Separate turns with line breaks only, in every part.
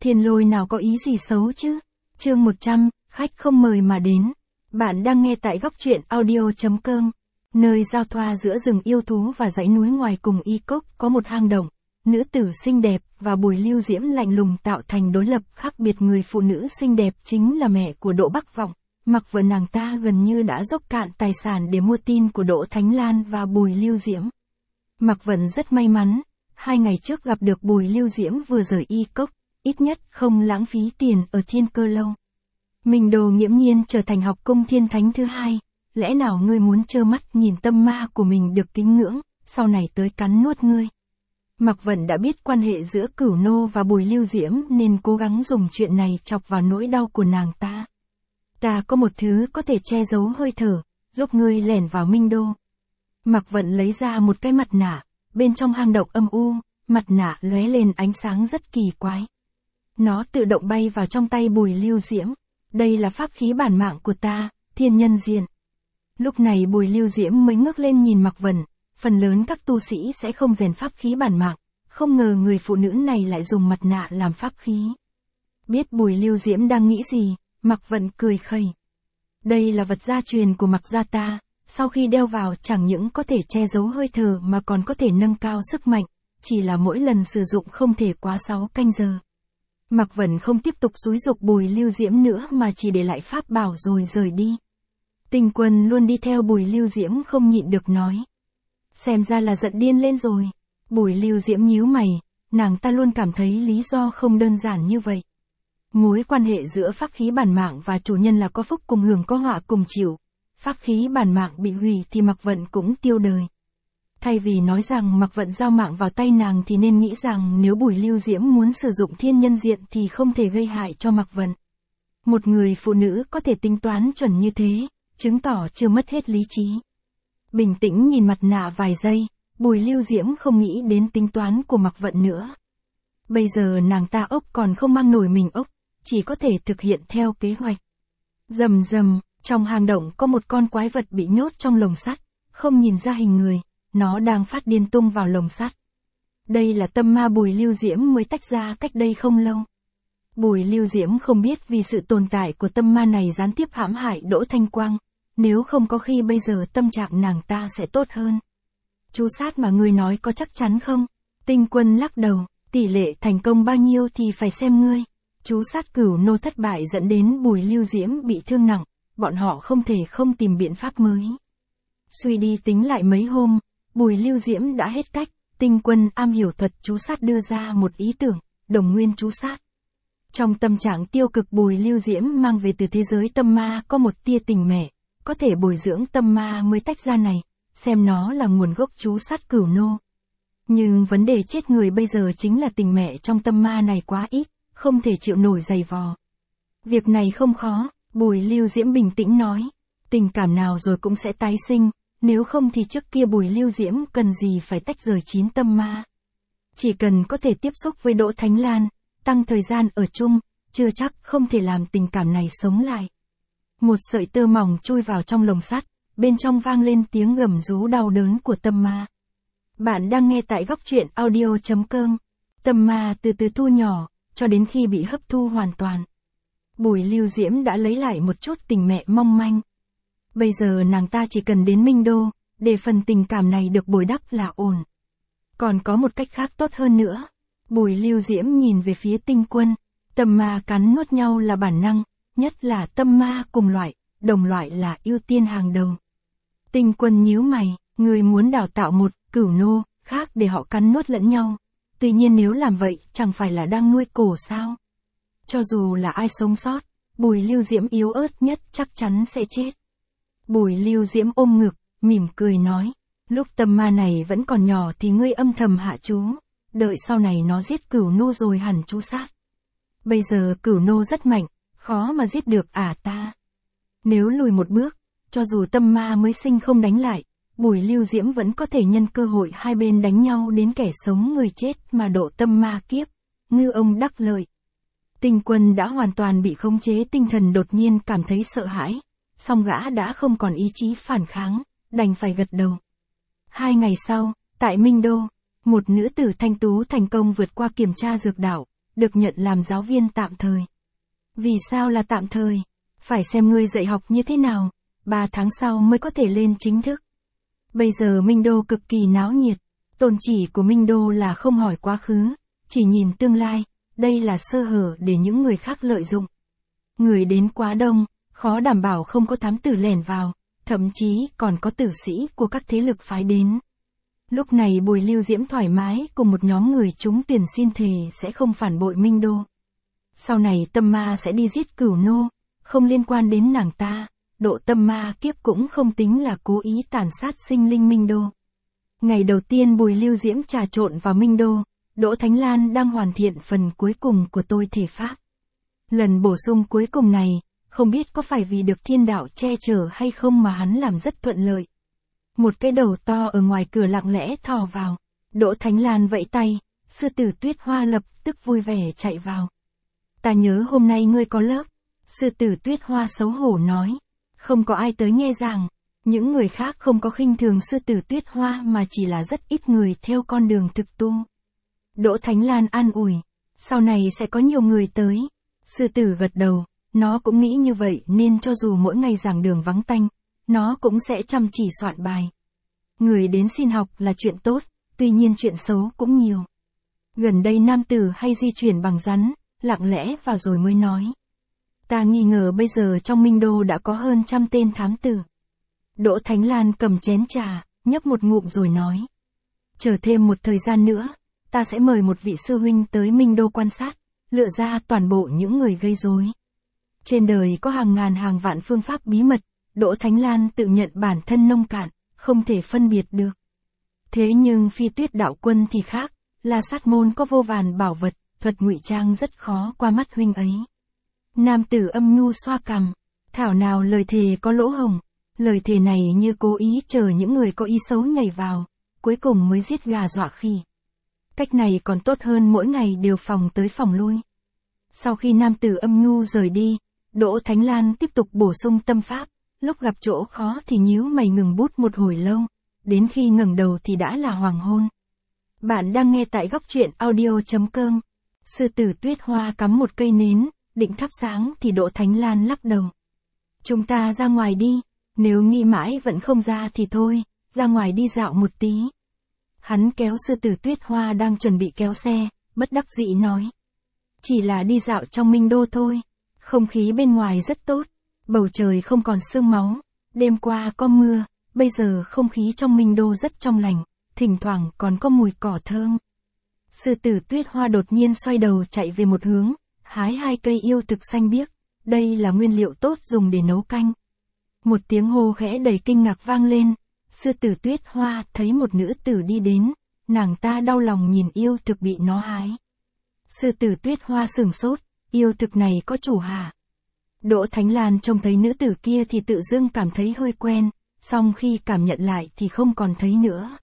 Thiên Lôi nào có ý gì xấu chứ? Chương 100, khách không mời mà đến. Bạn đang nghe tại góc truyện audio.com. Nơi giao thoa giữa rừng yêu thú và dãy núi ngoài cùng Y Cốc có một hang động. Nữ tử xinh đẹp và Bùi Lưu Diễm lạnh lùng tạo thành đối lập khác biệt. Người phụ nữ xinh đẹp chính là mẹ của Đỗ Bắc Vọng. Mặc vừa nàng ta gần như đã dốc cạn tài sản để mua tin của Đỗ Thánh Lan và Bùi Lưu Diễm. Mạc Vận rất may mắn, 2 ngày trước gặp được Bùi Lưu Diễm vừa rời Y Cốc, ít nhất không lãng phí tiền ở Thiên Cơ Lâu. Minh Đồ nghiễm nhiên trở thành học cung thiên thánh thứ 2, lẽ nào ngươi muốn trơ mắt nhìn tâm ma của mình được kính ngưỡng, sau này tới cắn nuốt ngươi. Mạc Vận đã biết quan hệ giữa Cửu Nô và Bùi Lưu Diễm nên cố gắng dùng chuyện này chọc vào nỗi đau của nàng ta. Ta có một thứ có thể che giấu hơi thở, giúp ngươi lẻn vào Minh Đô. Mạc Vận lấy ra một cái mặt nạ, bên trong hang động âm u, mặt nạ lóe lên ánh sáng rất kỳ quái. Nó tự động bay vào trong tay Bùi Lưu Diễm. Đây là pháp khí bản mạng của ta, Thiên Nhân Diện. Lúc này Bùi Lưu Diễm mới ngước lên nhìn Mạc Vận, phần lớn các tu sĩ sẽ không rèn pháp khí bản mạng, không ngờ người phụ nữ này lại dùng mặt nạ làm pháp khí. Biết Bùi Lưu Diễm đang nghĩ gì, Mạc Vận cười khẩy. Đây là vật gia truyền của Mạc gia ta, sau khi đeo vào chẳng những có thể che giấu hơi thở mà còn có thể nâng cao sức mạnh, chỉ là mỗi lần sử dụng không thể quá 6 canh giờ. Mạc Vận không tiếp tục xúi giục Bùi Lưu Diễm nữa mà chỉ để lại pháp bảo rồi rời đi. Tình Quân luôn đi theo Bùi Lưu Diễm không nhịn được nói. Xem ra là giận điên lên rồi. Bùi Lưu Diễm nhíu mày, nàng ta luôn cảm thấy lý do không đơn giản như vậy. Mối quan hệ giữa pháp khí bản mạng và chủ nhân là có phúc cùng hưởng có họa cùng chịu. Pháp khí bản mạng bị hủy thì Mạc Vận cũng tiêu đời. Thay vì nói rằng Mạc Vận giao mạng vào tay nàng thì nên nghĩ rằng nếu Bùi Lưu Diễm muốn sử dụng Thiên Nhân Diện thì không thể gây hại cho Mạc Vận. Một người phụ nữ có thể tính toán chuẩn như thế, chứng tỏ chưa mất hết lý trí. Bình tĩnh nhìn mặt nạ vài giây, Bùi Lưu Diễm không nghĩ đến tính toán của Mạc Vận nữa. Bây giờ nàng ta ốc còn không mang nổi mình ốc, chỉ có thể thực hiện theo kế hoạch. Rầm rầm, trong hang động có một con quái vật bị nhốt trong lồng sắt, không nhìn ra hình người, nó đang phát điên tung vào lồng sắt. Đây là tâm ma Bùi Lưu Diễm mới tách ra cách đây không lâu. Bùi Lưu Diễm không biết vì sự tồn tại của tâm ma này gián tiếp hãm hại Đỗ Thanh Quang, nếu không có khi bây giờ tâm trạng nàng ta sẽ tốt hơn. Chú sát mà ngươi nói có chắc chắn không? Tinh Quân lắc đầu, tỷ lệ thành công bao nhiêu thì phải xem ngươi. Chú sát Cửu Nô thất bại dẫn đến Bùi Lưu Diễm bị thương nặng, bọn họ không thể không tìm biện pháp mới. Suy đi tính lại mấy hôm, Bùi Lưu Diễm đã hết cách, Tinh Quân am hiểu thuật chú sát đưa ra một ý tưởng, đồng nguyên chú sát. Trong tâm trạng tiêu cực Bùi Lưu Diễm mang về từ thế giới tâm ma có một tia tình mẹ, có thể bồi dưỡng tâm ma mới tách ra này, xem nó là nguồn gốc chú sát Cửu Nô. Nhưng vấn đề chết người bây giờ chính là tình mẹ trong tâm ma này quá ít, không thể chịu nổi giày vò. Việc này không khó, Bùi Lưu Diễm bình tĩnh nói, tình cảm nào rồi cũng sẽ tái sinh, nếu không thì trước kia Bùi Lưu Diễm cần gì phải tách rời 9 tâm ma. Chỉ cần có thể tiếp xúc với Đỗ Thánh Lan, tăng thời gian ở chung, chưa chắc không thể làm tình cảm này sống lại. Một sợi tơ mỏng chui vào trong lồng sắt, bên trong vang lên tiếng gầm rú đau đớn của tâm ma. Bạn đang nghe tại góc truyện audio.com. Tâm ma từ từ thu nhỏ, cho đến khi bị hấp thu hoàn toàn. Bùi Lưu Diễm đã lấy lại một chút tình mẹ mong manh. Bây giờ nàng ta chỉ cần đến Minh Đô, để phần tình cảm này được bồi đắp là ổn. Còn có một cách khác tốt hơn nữa. Bùi Lưu Diễm nhìn về phía Tinh Quân, tâm ma cắn nuốt nhau là bản năng, nhất là tâm ma cùng loại, đồng loại là ưu tiên hàng đầu. Tinh Quân nhíu mày, người muốn đào tạo một Cửu Nô khác để họ cắn nuốt lẫn nhau. Tuy nhiên nếu làm vậy chẳng phải là đang nuôi cổ sao? Cho dù là ai sống sót, Bùi Lưu Diễm yếu ớt nhất chắc chắn sẽ chết. Bùi Lưu Diễm ôm ngực, mỉm cười nói, lúc tâm ma này vẫn còn nhỏ thì ngươi âm thầm hạ chú, đợi sau này nó giết Cửu Nô rồi hẳn chú sát. Bây giờ Cửu Nô rất mạnh, khó mà giết được ta. Nếu lùi một bước, cho dù tâm ma mới sinh không đánh lại, Bùi Lưu Diễm vẫn có thể nhân cơ hội hai bên đánh nhau đến kẻ sống người chết mà độ tâm ma kiếp. Ngư ông đắc lợi. Tinh Quân đã hoàn toàn bị khống chế tinh thần, đột nhiên cảm thấy sợ hãi, song gã đã không còn ý chí phản kháng, đành phải gật đầu. 2 ngày sau, tại Minh Đô, một nữ tử thanh tú thành công vượt qua kiểm tra dược đạo, được nhận làm giáo viên tạm thời. Vì sao là tạm thời? Phải xem ngươi dạy học như thế nào, 3 tháng sau mới có thể lên chính thức. Bây giờ Minh Đô cực kỳ náo nhiệt, tôn chỉ của Minh Đô là không hỏi quá khứ, chỉ nhìn tương lai, đây là sơ hở để những người khác lợi dụng. Người đến quá đông, khó đảm bảo không có thám tử lẻn vào, thậm chí còn có tử sĩ của các thế lực phái đến. Lúc này Bùi Lưu Diễm thoải mái cùng một nhóm người trúng tuyển xin thề sẽ không phản bội Minh Đô. Sau này tâm ma sẽ đi giết Cửu Nô, không liên quan đến nàng ta, độ tâm ma kiếp cũng không tính là cố ý tàn sát sinh linh Minh Đô. Ngày đầu tiên Bùi Lưu Diễm trà trộn vào Minh Đô, Đỗ Thánh Lan đang hoàn thiện phần cuối cùng của tôi thể pháp. Lần bổ sung cuối cùng này, không biết có phải vì được thiên đạo che chở hay không mà hắn làm rất thuận lợi. Một cái đầu to ở ngoài cửa lặng lẽ thò vào. Đỗ Thánh Lan vẫy tay, sư tử Tuyết Hoa lập tức vui vẻ chạy vào. Ta nhớ hôm nay ngươi có lớp. Sư tử Tuyết Hoa xấu hổ nói. Không có ai tới nghe giảng. Những người khác không có khinh thường sư tử Tuyết Hoa mà chỉ là rất ít người theo con đường thực tu. Đỗ Thánh Lan an ủi. Sau này sẽ có nhiều người tới. Sư tử gật đầu. Nó cũng nghĩ như vậy nên cho dù mỗi ngày giảng đường vắng tanh, nó cũng sẽ chăm chỉ soạn bài. Người đến xin học là chuyện tốt, tuy nhiên chuyện xấu cũng nhiều. Gần đây nam tử hay di chuyển bằng rắn, lặng lẽ vào rồi mới nói. Ta nghi ngờ bây giờ trong Minh Đô đã có hơn 100 tên thám tử. Đỗ Thánh Lan cầm chén trà, nhấp một ngụm rồi nói. Chờ thêm một thời gian nữa, ta sẽ mời một vị sư huynh tới Minh Đô quan sát, lựa ra toàn bộ những người gây rối. Trên đời có hàng ngàn hàng vạn phương pháp bí mật, Đỗ Thánh Lan tự nhận bản thân nông cạn, không thể phân biệt được. Thế nhưng Phi Tuyết đạo quân thì khác, là sát môn có vô vàn bảo vật, thuật ngụy trang rất khó qua mắt huynh ấy. Nam tử âm nhu xoa cằm, thảo nào lời thề có lỗ hổng, lời thề này như cố ý chờ những người có ý xấu nhảy vào, cuối cùng mới giết gà dọa khỉ. Cách này còn tốt hơn mỗi ngày đều phòng tới phòng lui. Sau khi nam tử âm nhu rời đi, Đỗ Thánh Lan tiếp tục bổ sung tâm pháp, lúc gặp chỗ khó thì nhíu mày ngừng bút một hồi lâu, đến khi ngẩng đầu thì đã là hoàng hôn. Bạn đang nghe tại góc truyện audio.com. Sư tử Tuyết Hoa cắm một cây nến, định thắp sáng thì Đỗ Thánh Lan lắc đầu. Chúng ta ra ngoài đi, nếu nghĩ mãi vẫn không ra thì thôi, ra ngoài đi dạo một tí. Hắn kéo sư tử Tuyết Hoa đang chuẩn bị kéo xe, bất đắc dĩ nói. Chỉ là đi dạo trong Minh Đô thôi, không khí bên ngoài rất tốt, bầu trời không còn sương máu, đêm qua có mưa, bây giờ không khí trong Minh Đô rất trong lành, thỉnh thoảng còn có mùi cỏ thơm. Sư tử Tuyết Hoa đột nhiên xoay đầu chạy về một hướng, hái 2 cây yêu thực xanh biếc, đây là nguyên liệu tốt dùng để nấu canh. Một tiếng hô khẽ đầy kinh ngạc vang lên, sư tử Tuyết Hoa thấy một nữ tử đi đến, nàng ta đau lòng nhìn yêu thực bị nó hái. Sư tử Tuyết Hoa sửng sốt, yêu thực này có chủ hả? Đỗ Thánh Lan trông thấy nữ tử kia thì tự dưng cảm thấy hơi quen, song khi cảm nhận lại thì không còn thấy nữa.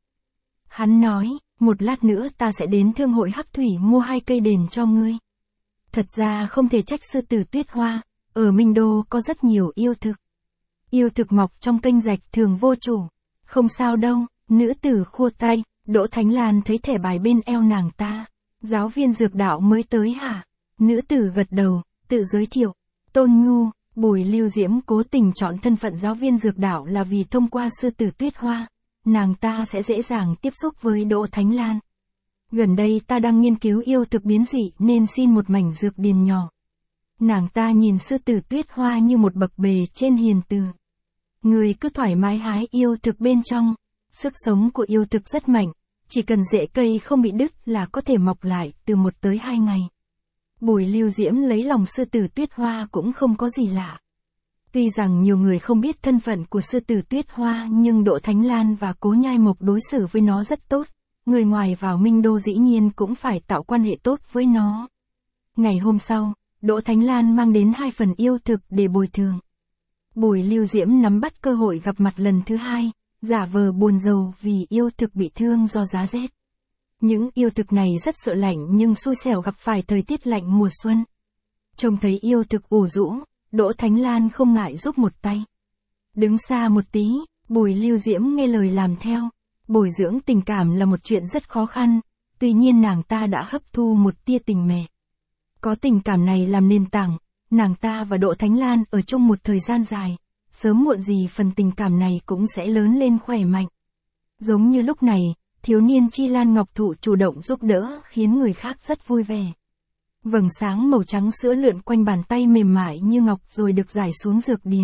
Hắn nói, một lát nữa ta sẽ đến thương hội Hắc Thủy mua 2 cây đền cho ngươi. Thật ra không thể trách sư tử Tuyết Hoa, ở Minh Đô có rất nhiều yêu thực. Yêu thực mọc trong kênh rạch thường vô chủ. Không sao đâu, nữ tử khua tay, Đỗ Thánh Lan thấy thẻ bài bên eo nàng ta. Giáo viên dược đạo mới tới hả? Nữ tử gật đầu, tự giới thiệu. Tôn Nhu, Bùi Lưu Diễm cố tình chọn thân phận giáo viên dược đạo là vì thông qua sư tử Tuyết Hoa, nàng ta sẽ dễ dàng tiếp xúc với Đỗ Thánh Lan. Gần đây ta đang nghiên cứu yêu thực biến dị nên xin một mảnh dược điền nhỏ. Nàng ta nhìn sư tử Tuyết Hoa như một bậc bề trên hiền từ. Người cứ thoải mái hái yêu thực bên trong, sức sống của yêu thực rất mạnh, chỉ cần rễ cây không bị đứt là có thể mọc lại từ 1 tới 2 ngày. Bùi Lưu Diễm lấy lòng sư tử Tuyết Hoa cũng không có gì lạ. Tuy rằng nhiều người không biết thân phận của sư tử Tuyết Hoa nhưng Đỗ Thánh Lan và Cố Nhai Mộc đối xử với nó rất tốt, người ngoài vào Minh Đô dĩ nhiên cũng phải tạo quan hệ tốt với nó. Ngày hôm sau, Đỗ Thánh Lan mang đến 2 phần yêu thực để bồi thường. Bùi Lưu Diễm nắm bắt cơ hội gặp mặt lần thứ 2, giả vờ buồn rầu vì yêu thực bị thương do giá rét. Những yêu thực này rất sợ lạnh nhưng xui xẻo gặp phải thời tiết lạnh mùa xuân. Trông thấy yêu thực ủ rũ, Đỗ Thánh Lan không ngại giúp một tay. Đứng xa một tí, Bùi Lưu Diễm nghe lời làm theo. Bồi dưỡng tình cảm là một chuyện rất khó khăn, tuy nhiên nàng ta đã hấp thu một tia tình mẹ. Có tình cảm này làm nền tảng, nàng ta và Đỗ Thánh Lan ở chung một thời gian dài, sớm muộn gì phần tình cảm này cũng sẽ lớn lên khỏe mạnh. Giống như lúc này, thiếu niên Chi Lan Ngọc Thụ chủ động giúp đỡ khiến người khác rất vui vẻ. Vầng sáng màu trắng sữa lượn quanh bàn tay mềm mại như ngọc rồi được rải xuống dược điền.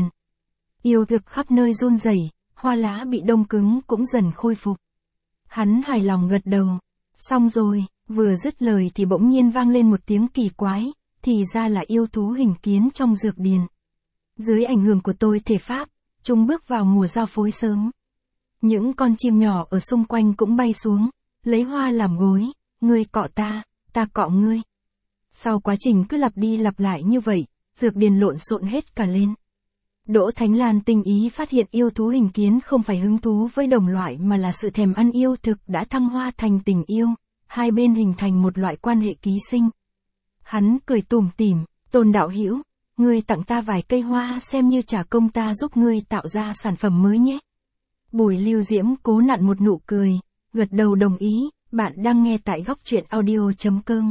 Yêu thực khắp nơi run rẩy, hoa lá bị đông cứng cũng dần khôi phục. Hắn hài lòng gật đầu. Xong rồi, vừa dứt lời thì bỗng nhiên vang lên một tiếng kỳ quái, thì ra là yêu thú hình kiến trong dược điền. Dưới ảnh hưởng của tôi thể pháp, chúng bước vào mùa giao phối sớm. Những con chim nhỏ ở xung quanh cũng bay xuống, lấy hoa làm gối, ngươi cọ ta cọ ngươi. Sau quá trình cứ lặp đi lặp lại như vậy, dược điền lộn xộn hết cả lên. Đỗ Thánh Lan tinh ý phát hiện yêu thú hình kiến không phải hứng thú với đồng loại mà là sự thèm ăn yêu thực đã thăng hoa thành tình yêu, hai bên hình thành một loại quan hệ ký sinh. Hắn cười tủm tỉm, Tôn đạo hữu, ngươi tặng ta vài cây hoa xem như trả công ta giúp ngươi tạo ra sản phẩm mới nhé. Bùi Lưu Diễm cố nặn một nụ cười, gật đầu đồng ý, bạn đang nghe tại góc truyện audio.com.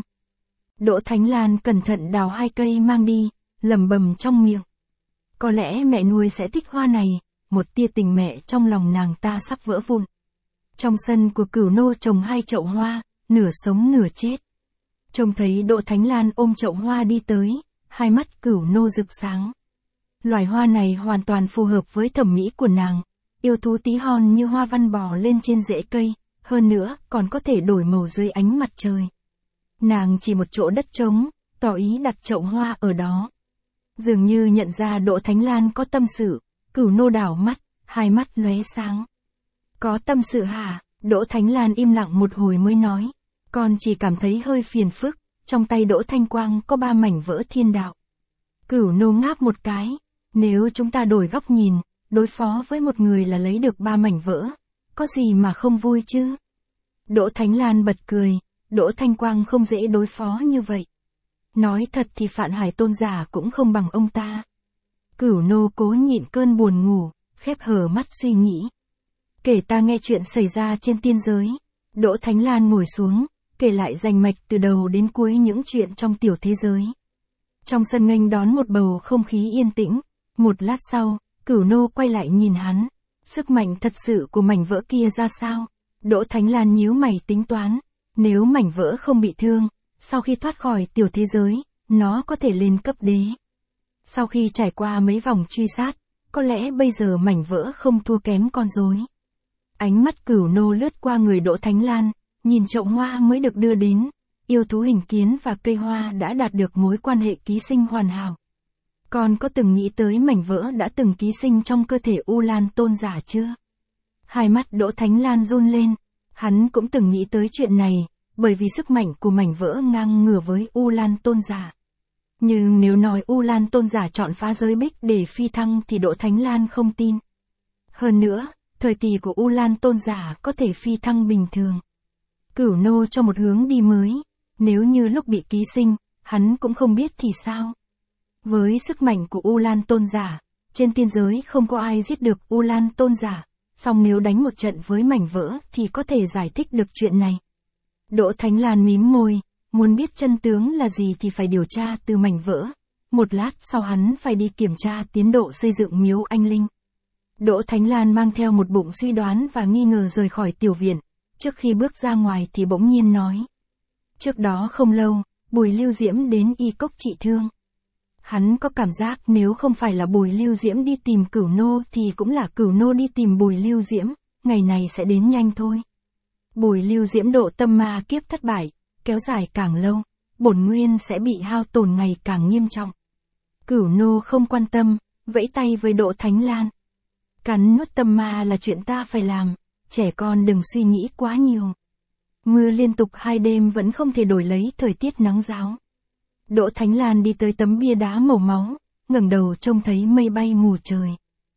Đỗ Thánh Lan cẩn thận đào hai cây mang đi, lẩm bẩm trong miệng. Có lẽ mẹ nuôi sẽ thích hoa này, một tia tình mẹ trong lòng nàng ta sắp vỡ vụn. Trong sân của Cửu Nô trồng hai chậu hoa, nửa sống nửa chết. Trông thấy Đỗ Thánh Lan ôm chậu hoa đi tới, hai mắt Cửu Nô rực sáng. Loài hoa này hoàn toàn phù hợp với thẩm mỹ của nàng, yêu thú tí hon như hoa văn bò lên trên rễ cây, hơn nữa còn có thể đổi màu dưới ánh mặt trời. Nàng chỉ một chỗ đất trống, tỏ ý đặt chậu hoa ở đó. Dường như nhận ra Đỗ Thánh Lan có tâm sự, Cửu Nô đảo mắt, hai mắt lóe sáng. Có tâm sự hả? Đỗ Thánh Lan im lặng một hồi mới nói. Con chỉ cảm thấy hơi phiền phức, trong tay Đỗ Thanh Quang có 3 mảnh vỡ thiên đạo. Cửu Nô ngáp một cái, nếu chúng ta đổi góc nhìn, đối phó với một người là lấy được 3 mảnh vỡ, có gì mà không vui chứ? Đỗ Thánh Lan bật cười, Đỗ Thanh Quang không dễ đối phó như vậy. Nói thật thì Phạn Hải Tôn giả cũng không bằng ông ta. Cửu Nô cố nhịn cơn buồn ngủ, khép hờ mắt suy nghĩ. Kể ta nghe chuyện xảy ra trên tiên giới. Đỗ Thánh Lan ngồi xuống, kể lại rành mạch từ đầu đến cuối những chuyện trong tiểu thế giới. Trong sân nghênh đón một bầu không khí yên tĩnh. Một lát sau, Cửu Nô quay lại nhìn hắn. Sức mạnh thật sự của mảnh vỡ kia ra sao? Đỗ Thánh Lan nhíu mày tính toán. Nếu mảnh vỡ không bị thương, sau khi thoát khỏi tiểu thế giới, nó có thể lên cấp đế. Sau khi trải qua mấy vòng truy sát, có lẽ bây giờ mảnh vỡ không thua kém con rối. Ánh mắt Cửu Nô lướt qua người Đỗ Thánh Lan, nhìn chậu hoa mới được đưa đến, yêu thú hình kiến và cây hoa đã đạt được mối quan hệ ký sinh hoàn hảo. Con có từng nghĩ tới mảnh vỡ đã từng ký sinh trong cơ thể U Lan Tôn giả chưa? Hai mắt Đỗ Thánh Lan run lên, hắn cũng từng nghĩ tới chuyện này, bởi vì sức mạnh của mảnh vỡ ngang ngửa với U Lan Tôn giả. Nhưng nếu nói U Lan Tôn giả chọn phá giới bích để phi thăng thì Đỗ Thánh Lan không tin. Hơn nữa, thời kỳ của U Lan Tôn giả có thể phi thăng bình thường. Cửu Nô cho một hướng đi mới, nếu như lúc bị ký sinh, hắn cũng không biết thì sao. Với sức mạnh của U Lan Tôn giả, trên tiên giới không có ai giết được U Lan Tôn giả, song nếu đánh một trận với mảnh vỡ thì có thể giải thích được chuyện này. Đỗ Thánh Lan mím môi, muốn biết chân tướng là gì thì phải điều tra từ mảnh vỡ. Một lát sau hắn phải đi kiểm tra tiến độ xây dựng miếu anh linh. Đỗ Thánh Lan mang theo một bụng suy đoán và nghi ngờ rời khỏi tiểu viện. Trước khi bước ra ngoài thì bỗng nhiên nói. Trước đó không lâu, Bùi Lưu Diễm đến y cốc trị thương. Hắn có cảm giác nếu không phải là Bùi Lưu Diễm đi tìm Cửu Nô thì cũng là Cửu Nô đi tìm Bùi Lưu Diễm, ngày này sẽ đến nhanh thôi. Bùi Lưu Diễm độ tâm ma kiếp thất bại, kéo dài càng lâu, bổn nguyên sẽ bị hao tổn ngày càng nghiêm trọng. Cửu Nô không quan tâm, vẫy tay với Đỗ Thánh Lan. Cắn nuốt tâm ma là chuyện ta phải làm, trẻ con đừng suy nghĩ quá nhiều. Mưa liên tục 2 đêm vẫn không thể đổi lấy thời tiết nắng ráo. Đỗ Thánh Lan đi tới tấm bia đá màu máu, ngẩng đầu trông thấy mây bay mù trời.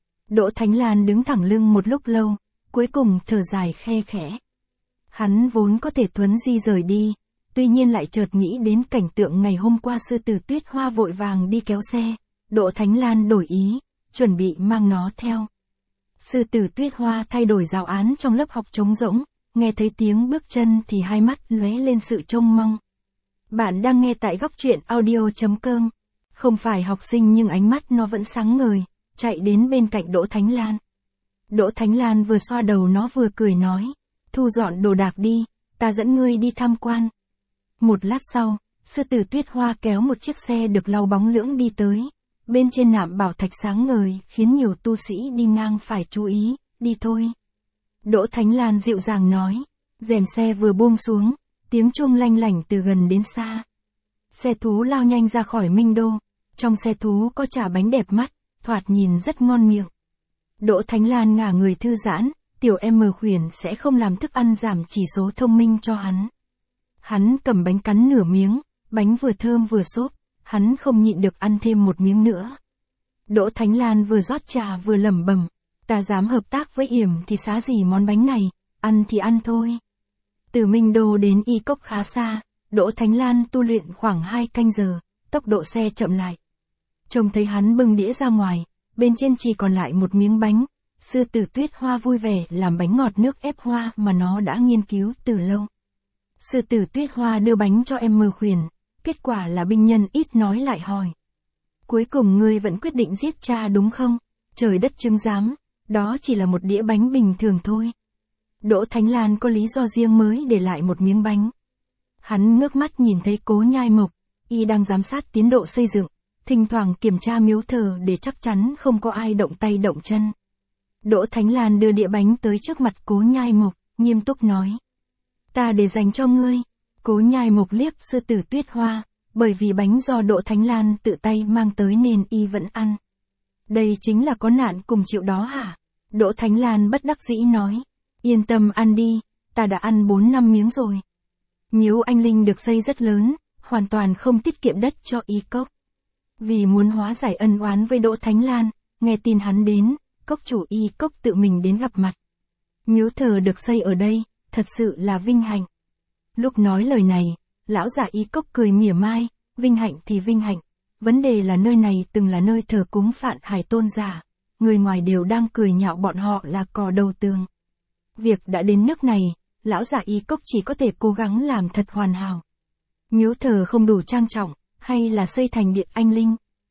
Đỗ Thánh Lan đứng thẳng lưng một lúc lâu, cuối cùng thở dài khe khẽ. Hắn vốn có thể thuấn di rời đi, tuy nhiên lại chợt nghĩ đến cảnh tượng ngày hôm qua sư tử Tuyết Hoa vội vàng đi kéo xe. Đỗ Thánh Lan đổi ý, chuẩn bị mang nó theo. Sư tử Tuyết Hoa thay đổi giáo án trong lớp học trống rỗng, nghe thấy tiếng bước chân thì hai mắt lóe lên sự trông mong. Bạn đang nghe tại góc truyện audio.com. Không phải học sinh nhưng ánh mắt nó vẫn sáng ngời, chạy đến bên cạnh Đỗ Thánh Lan. Đỗ Thánh Lan vừa xoa đầu nó vừa cười nói, thu dọn đồ đạc đi, ta dẫn ngươi đi tham quan. Một lát sau, sư tử Tuyết Hoa kéo một chiếc xe được lau bóng lưỡng đi tới. Bên trên nạm bảo thạch sáng ngời khiến nhiều tu sĩ đi ngang phải chú ý, đi thôi. Đỗ Thánh Lan dịu dàng nói, rèm xe vừa buông xuống, tiếng chuông lanh lảnh từ gần đến xa. Xe thú lao nhanh ra khỏi Minh Đô, trong xe thú có chả bánh đẹp mắt, thoạt nhìn rất ngon miệng. Đỗ Thánh Lan ngả người thư giãn, tiểu em khuyển sẽ không làm thức ăn giảm chỉ số thông minh cho hắn. Hắn cầm bánh cắn nửa miếng, bánh vừa thơm vừa xốp, hắn không nhịn được ăn thêm một miếng nữa. Đỗ Thánh Lan vừa rót trà vừa lẩm bẩm, ta dám hợp tác với Yểm thì xá gì món bánh này, ăn thì ăn thôi. Từ Minh Đô đến Y Cốc khá xa, Đỗ Thánh Lan tu luyện khoảng 2 canh giờ, tốc độ xe chậm lại. Trông thấy hắn bưng đĩa ra ngoài, bên trên chỉ còn lại một miếng bánh, sư tử Tuyết Hoa vui vẻ làm bánh ngọt nước ép hoa mà nó đã nghiên cứu từ lâu. Sư tử Tuyết Hoa đưa bánh cho em khuyển, kết quả là binh nhân ít nói lại hỏi. Cuối cùng ngươi vẫn quyết định giết cha đúng không? Trời đất chứng giám, đó chỉ là một đĩa bánh bình thường thôi. Đỗ Thánh Lan có lý do riêng mới để lại một miếng bánh. Hắn ngước mắt nhìn thấy Cố Nhai Mộc, y đang giám sát tiến độ xây dựng, thỉnh thoảng kiểm tra miếu thờ để chắc chắn không có ai động tay động chân. Đỗ Thánh Lan đưa đĩa bánh tới trước mặt Cố Nhai Mộc, nghiêm túc nói. Ta để dành cho ngươi. Cố Nhai Mộc liếc sư tử Tuyết Hoa, bởi vì bánh do Đỗ Thánh Lan tự tay mang tới nên y vẫn ăn. Đây chính là có nạn cùng chịu đó hả? Đỗ Thánh Lan bất đắc dĩ nói. Yên tâm ăn đi, ta đã ăn 4-5 miếng rồi. Miếu anh linh được xây rất lớn, hoàn toàn không tiết kiệm đất cho Y Cốc. Vì muốn hóa giải ân oán với Đỗ Thánh Lan, nghe tin hắn đến, cốc chủ Y Cốc tự mình đến gặp mặt. Miếu thờ được xây ở đây, thật sự là vinh hạnh. Lúc nói lời này, lão giả Y Cốc cười mỉa mai, vinh hạnh thì vinh hạnh. Vấn đề là nơi này từng là nơi thờ cúng Phạn Hải Tôn giả, người ngoài đều đang cười nhạo bọn họ là cò đầu tường. Việc đã đến nước này, lão giả Y Cốc chỉ có thể cố gắng làm thật hoàn hảo. Miếu thờ không đủ trang trọng, hay là xây thành điện anh linh?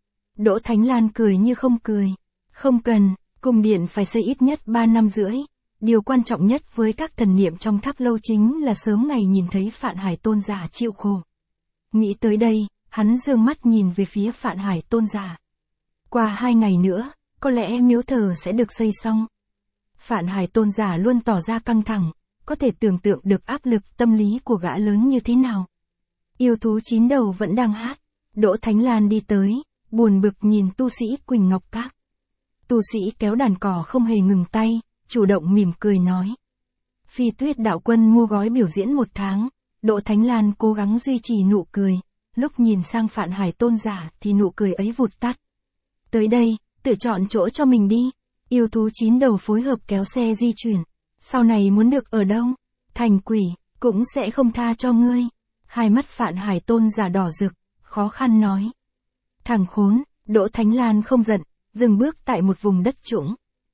Đỗ Thánh Lan cười như không cười. Không cần, cung điện phải xây ít nhất 3 năm rưỡi. Điều quan trọng nhất với các thần niệm trong tháp lâu chính là sớm ngày nhìn thấy Phạn Hải Tôn giả chịu khổ. Nghĩ tới đây, hắn dương mắt nhìn về phía Phạn Hải Tôn giả. Qua 2 ngày nữa, có lẽ miếu thờ sẽ được xây xong. Phạn Hải Tôn giả luôn tỏ ra căng thẳng, có thể tưởng tượng được áp lực tâm lý của gã lớn như thế nào. Yêu thú 9 đầu vẫn đang hát. Đỗ Thánh Lan đi tới, buồn bực nhìn tu sĩ Quỳnh Ngọc Các. Tu sĩ kéo đàn cỏ không hề ngừng tay, chủ động mỉm cười nói. Phi Tuyết đạo quân mua gói biểu diễn 1 tháng, Đỗ Thánh Lan cố gắng duy trì nụ cười, lúc nhìn sang Phạn Hải Tôn giả thì nụ cười ấy vụt tắt. Tới đây, tự chọn chỗ cho mình đi. Yêu thú 9 đầu phối hợp kéo xe di chuyển. Sau này muốn được ở đâu? Thành quỷ, cũng sẽ không tha cho ngươi. Hai mắt Phạn Hải Tôn giả đỏ rực, khó khăn nói. Thằng khốn, Đỗ Thánh Lan không giận, dừng bước tại một vùng đất trũng.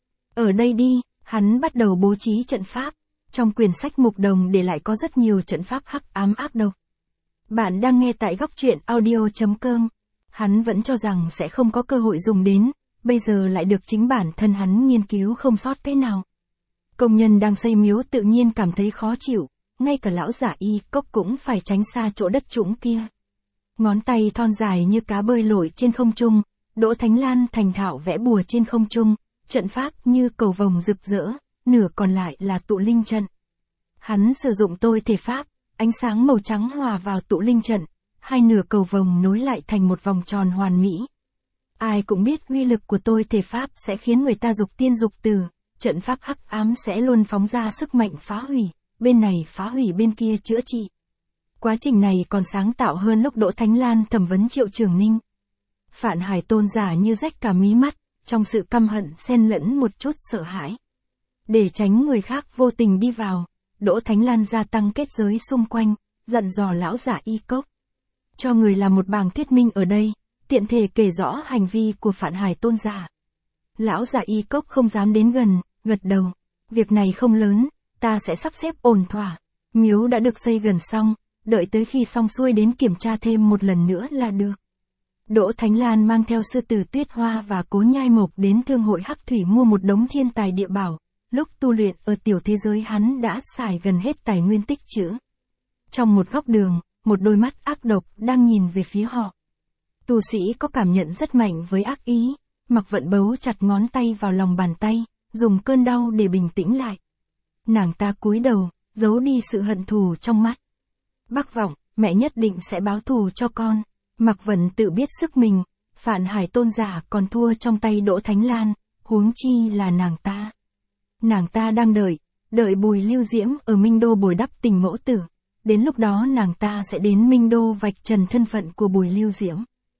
Ở đây đi, hắn bắt đầu bố trí trận pháp. Trong quyển sách mục đồng để lại có rất nhiều trận pháp hắc ám ác độc. Bạn đang nghe tại góc truyện audio.com. Hắn vẫn cho rằng sẽ không có cơ hội dùng đến, bây giờ lại được chính bản thân hắn nghiên cứu không sót cái nào. Công nhân đang xây miếu tự nhiên cảm thấy khó chịu, ngay cả lão giả Y Cốc cũng phải tránh xa chỗ đất trũng kia. Ngón tay thon dài như cá bơi lội trên không trung, Đỗ Thánh Lan thành thạo vẽ bùa trên không trung, trận pháp như cầu vồng rực rỡ, nửa còn lại là tụ linh trận. Hắn sử dụng tôi thể pháp, ánh sáng màu trắng hòa vào tụ linh trận, hai nửa cầu vồng nối lại thành một vòng tròn hoàn mỹ. Ai cũng biết uy lực của tôi thể pháp sẽ khiến người ta dục tiên dục tử, trận pháp hắc ám sẽ luôn phóng ra sức mạnh phá hủy, bên này phá hủy bên kia chữa trị. Quá trình này còn sáng tạo hơn lúc Đỗ Thánh Lan thẩm vấn Triệu Trường Ninh. Phạn Hải Tôn giả như rách cả mí mắt, trong sự căm hận xen lẫn một chút sợ hãi. Để tránh người khác vô tình đi vào, Đỗ Thánh Lan gia tăng kết giới xung quanh, dặn dò lão giả Y Cốc. Cho người làm một bảng thuyết minh ở đây, tiện thể kể rõ hành vi của Phạn Hải Tôn giả. Lão giả Y Cốc không dám đến gần, gật đầu. Việc này không lớn, ta sẽ sắp xếp ổn thỏa. Miếu đã được xây gần xong, đợi tới khi xong xuôi đến kiểm tra thêm một lần nữa là được. Đỗ Thánh Lan mang theo Sư Tử Tuyết Hoa và Cố Nhai Mộc đến thương hội Hắc Thủy mua một đống thiên tài địa bảo, lúc tu luyện ở tiểu thế giới hắn đã xài gần hết tài nguyên tích trữ. Trong một góc đường, một đôi mắt ác độc đang nhìn về phía họ. Tu sĩ có cảm nhận rất mạnh với ác ý, Mạc Vận bấu chặt ngón tay vào lòng bàn tay, dùng cơn đau để bình tĩnh lại. Nàng ta cúi đầu, giấu đi sự hận thù trong mắt. Bắc Vọng, mẹ nhất định sẽ báo thù cho con. Mạc Vận tự biết sức mình, Phạn Hải tôn giả còn thua trong tay Đỗ Thánh Lan, huống chi là nàng ta. Nàng ta đang đợi Bùi Lưu Diễm ở Minh Đô bồi đắp tình mẫu tử. Đến lúc đó nàng ta sẽ đến Minh Đô vạch trần thân phận của Bùi Lưu Diễm.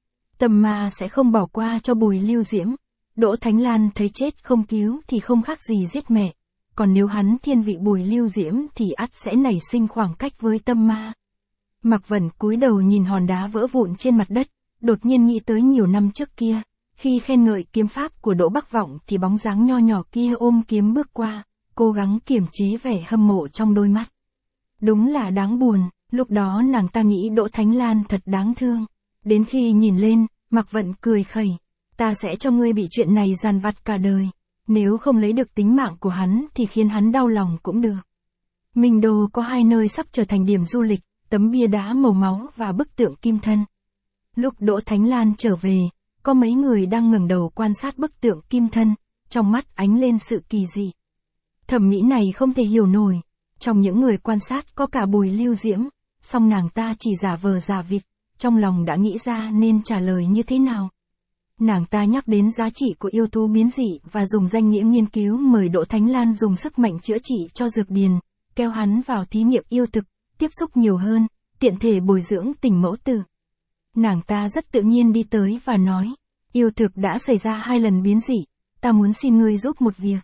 Tâm ma sẽ không bỏ qua cho Bùi Lưu Diễm. Đỗ Thánh Lan thấy chết không cứu thì không khác gì giết mẹ. Còn nếu hắn thiên vị Bùi Lưu Diễm thì ắt sẽ nảy sinh khoảng cách với tâm ma. Mạc Vận cúi đầu nhìn hòn đá vỡ vụn trên mặt đất, đột nhiên nghĩ tới nhiều năm trước kia, khi khen ngợi kiếm pháp của Đỗ Bắc Vọng thì bóng dáng nho nhỏ kia ôm kiếm bước qua, cố gắng kiềm chế vẻ hâm mộ trong đôi mắt. Đúng là đáng buồn, lúc đó nàng ta nghĩ Đỗ Thánh Lan thật đáng thương. Đến khi nhìn lên, Mạc Vận cười khẩy, ta sẽ cho ngươi bị chuyện này dằn vặt cả đời. Nếu không lấy được tính mạng của hắn thì khiến hắn đau lòng cũng được. Minh Đô có 2 nơi sắp trở thành điểm du lịch, tấm bia đá màu máu và bức tượng kim thân. Lúc Đỗ Thánh Lan trở về, có mấy người đang ngẩng đầu quan sát bức tượng kim thân, trong mắt ánh lên sự kỳ dị. Thẩm mỹ này không thể hiểu nổi. Trong những người quan sát có cả Bùi Lưu Diễm, song nàng ta chỉ giả vờ giả vịt, trong lòng đã nghĩ ra nên trả lời như thế nào. Nàng ta nhắc đến giá trị của yêu thú biến dị và dùng danh nghĩa nghiên cứu mời Đỗ Thánh Lan dùng sức mạnh chữa trị cho Dược Điền, kéo hắn vào thí nghiệm yêu thực, tiếp xúc nhiều hơn, tiện thể bồi dưỡng tình mẫu tử. Nàng ta rất tự nhiên đi tới và nói, yêu thực đã xảy ra 2 lần biến dị, ta muốn xin ngươi giúp một việc.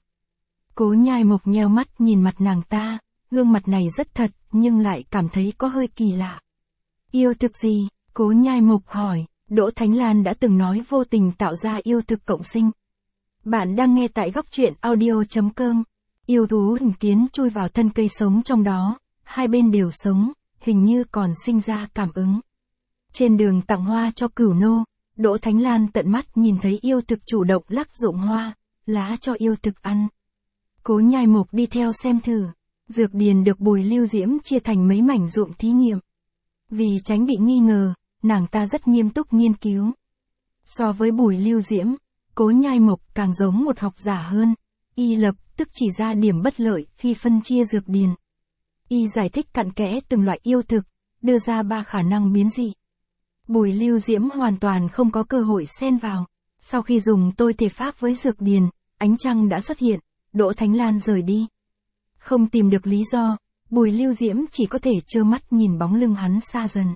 Cố Nhai Mộc nheo mắt nhìn mặt nàng ta, gương mặt này rất thật, nhưng lại cảm thấy có hơi kỳ lạ. Yêu thực gì? Cố Nhai Mộc hỏi. Đỗ Thánh Lan đã từng nói vô tình tạo ra yêu thực cộng sinh. Bạn đang nghe tại góc truyện audio.com. Yêu thú hình kiến chui vào thân cây sống trong đó, 2 bên đều sống, hình như còn sinh ra cảm ứng. Trên đường tặng hoa cho Cửu Nô, Đỗ Thánh Lan tận mắt nhìn thấy yêu thực chủ động lắc dụng hoa, lá cho yêu thực ăn. Cố Nhai Mộc đi theo xem thử. Dược Điền được Bùi Lưu Diễm chia thành mấy mảnh ruộng thí nghiệm. Vì tránh bị nghi ngờ, nàng ta rất nghiêm túc nghiên cứu. So với Bùi Lưu Diễm, Cố Nhai Mộc càng giống một học giả hơn. Y lập tức chỉ ra điểm bất lợi khi phân chia Dược Điền. Y giải thích cặn kẽ từng loại yêu thực, đưa ra 3 khả năng biến dị. Bùi Lưu Diễm hoàn toàn không có cơ hội xen vào. Sau khi dùng tôi thể pháp với Dược Điền, ánh trăng đã xuất hiện, Đỗ Thánh Lan rời đi. Không tìm được lý do, Bùi Lưu Diễm chỉ có thể trơ mắt nhìn bóng lưng hắn xa dần.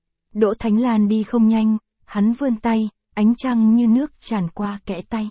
Đỗ Thánh Lan đi không nhanh, hắn vươn tay, ánh trăng như nước tràn qua kẽ tay.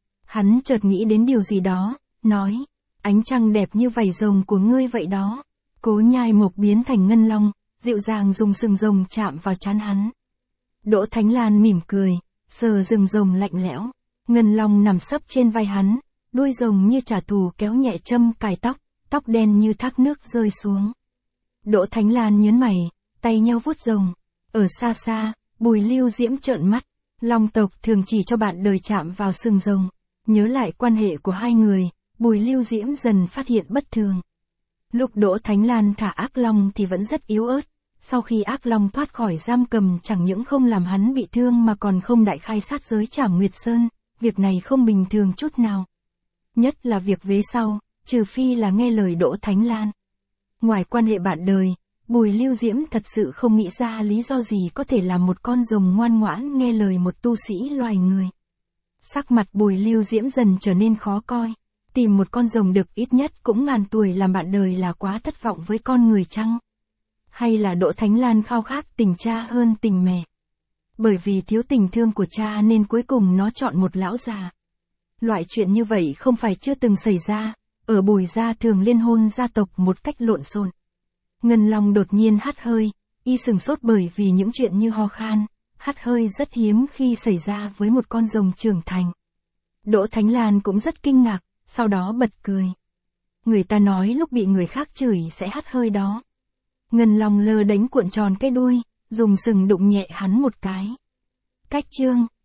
Hắn chợt nghĩ đến điều gì đó, nói, ánh trăng đẹp như vảy rồng của ngươi vậy đó. Cố Nhai Mộc biến thành ngân long, dịu dàng dùng sừng rồng chạm vào trán hắn. Đỗ Thánh Lan mỉm cười, sờ sừng rồng lạnh lẽo, ngân long nằm sấp trên vai hắn, đuôi rồng như trả thù kéo nhẹ châm cài tóc, tóc đen như thác nước rơi xuống. Đỗ Thánh Lan nhớn mày, tay nhau vuốt rồng. Ở xa xa, Bùi Lưu Diễm trợn mắt, long tộc thường chỉ cho bạn đời chạm vào sừng rồng. Nhớ lại quan hệ của 2 người, Bùi Lưu Diễm dần phát hiện bất thường. Lúc Đỗ Thánh Lan thả ác long thì vẫn rất yếu ớt, sau khi ác long thoát khỏi giam cầm chẳng những không làm hắn bị thương mà còn không đại khai sát giới Trảm Nguyệt Sơn, việc này không bình thường chút nào. Nhất là việc vế sau, trừ phi là nghe lời Đỗ Thánh Lan. Ngoài quan hệ bạn đời, Bùi Lưu Diễm thật sự không nghĩ ra lý do gì có thể làm một con rồng ngoan ngoãn nghe lời một tu sĩ loài người. Sắc mặt Bùi Lưu Diễm dần trở nên khó coi. Tìm một con rồng được ít nhất cũng ngàn tuổi làm bạn đời là quá thất vọng với con người chăng? Hay là Đỗ Thánh Lan khao khát tình cha hơn tình mẹ? Bởi vì thiếu tình thương của cha nên cuối cùng nó chọn một lão già. Loại chuyện như vậy không phải chưa từng xảy ra, ở Bùi gia thường liên hôn gia tộc một cách lộn xộn. Ngân Long đột nhiên hắt hơi, y sừng sốt bởi vì những chuyện như ho khan, hắt hơi rất hiếm khi xảy ra với một con rồng trưởng thành. Đỗ Thánh Lan cũng rất kinh ngạc, sau đó bật cười. Người ta nói lúc bị người khác chửi sẽ hắt hơi đó. Ngân long lơ đánh cuộn tròn cái đuôi, dùng sừng đụng nhẹ hắn một cái. Cách chương